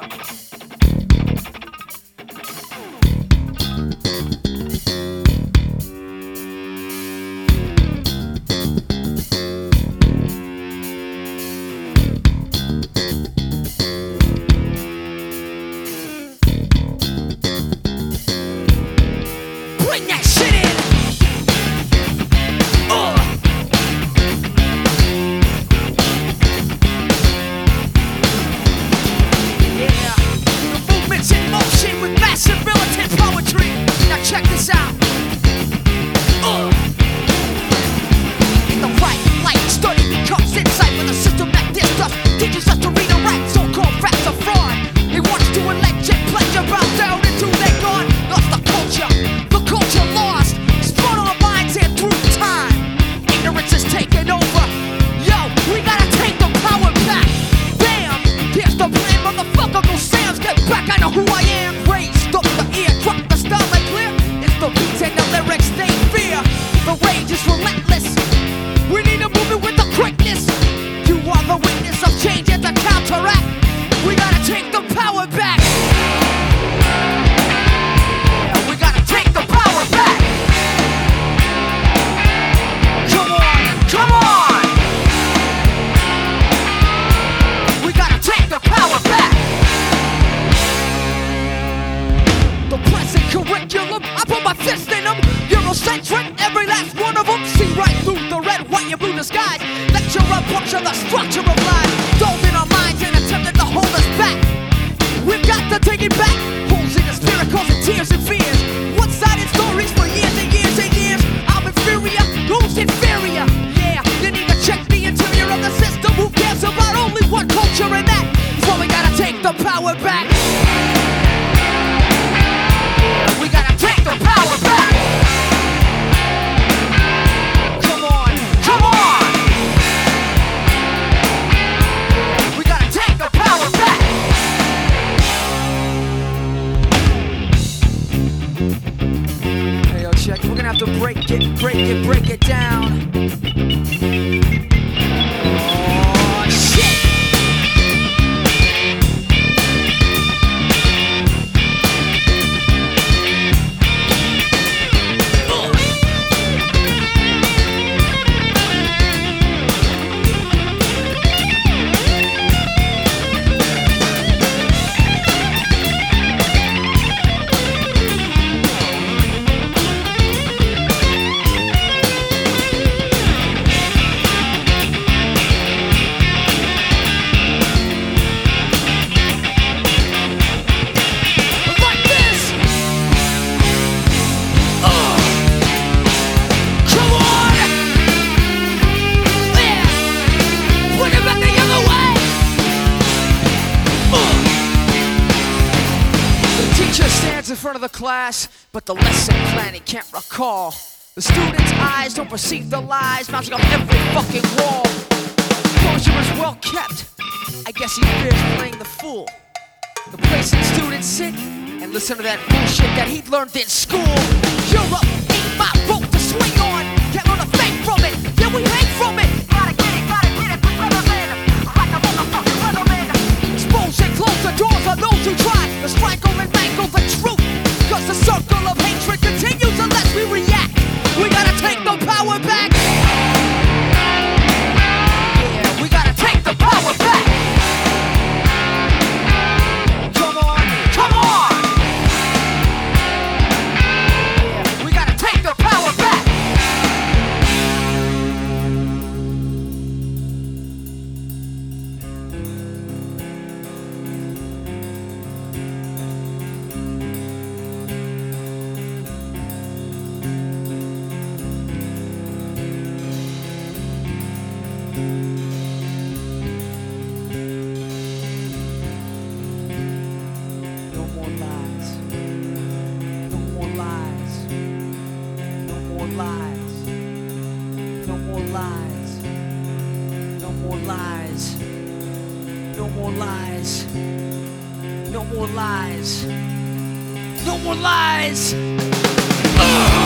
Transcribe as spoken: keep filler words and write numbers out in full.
Bring that shit in. Uh. Yeah, the movement's in motion with massive militant poetry. Now check this out. Uh. In the right light, study becomes insight with a system that this does. Teaches us to read and write, so-called facts are fraud. He wants to elect and pledge your bow down into their God. Lost the culture. Culture lost, spun on our minds and through time. Ignorance is taking over. Yo, we gotta take the power back. Bam, here's the plan, motherfucker. Go Sam's, get back. I know who I am. Raised up the ear, drop the style like clear. It's the beats and the lyrics they fear. The rage is relentless. We need to move it with the quickness. You are the witness of change and the counteract. We gotta take the power back. Curriculum, I put my fist in them. Eurocentric, every last one of them. See right through the red, white, and blue disguise. Lecture a bunch of the structure of lies. Dove in our minds and attempted to hold us back. We've got to take it back. Holes in the spirit causing tears and fears. One-sided stories for years and years and years. I'm inferior, who's inferior? Yeah, you need to check the interior of the system. Who cares about only one culture and that? So we gotta take the power back. We gotta take the power back. Come on, come on. We gotta take the power back. Hey, yo, check. We're gonna have to break it, break it, break it down. Oh, shit. In front of the class, but the lesson plan he can't recall. The students' eyes don't perceive the lies mounting on every fucking wall. Closure is well kept. I guess he fears playing the fool. The place that students sit and listen to that bullshit that he learned in school. Europe ain't my rope to swing on. Can't learn a thing from it. Yeah, we hang from it. Gotta get it, gotta get it, we weatherman. Like a motherfucking weatherman. Expose and close the doors on those who try to strangle and mangle the truth. Cause the circle of hatred continues unless we react. We gotta take the power back. Yeah, we gotta take the power back. Come on, come on. Yeah, we gotta take the power back. No more lies. No more lies. Ugh.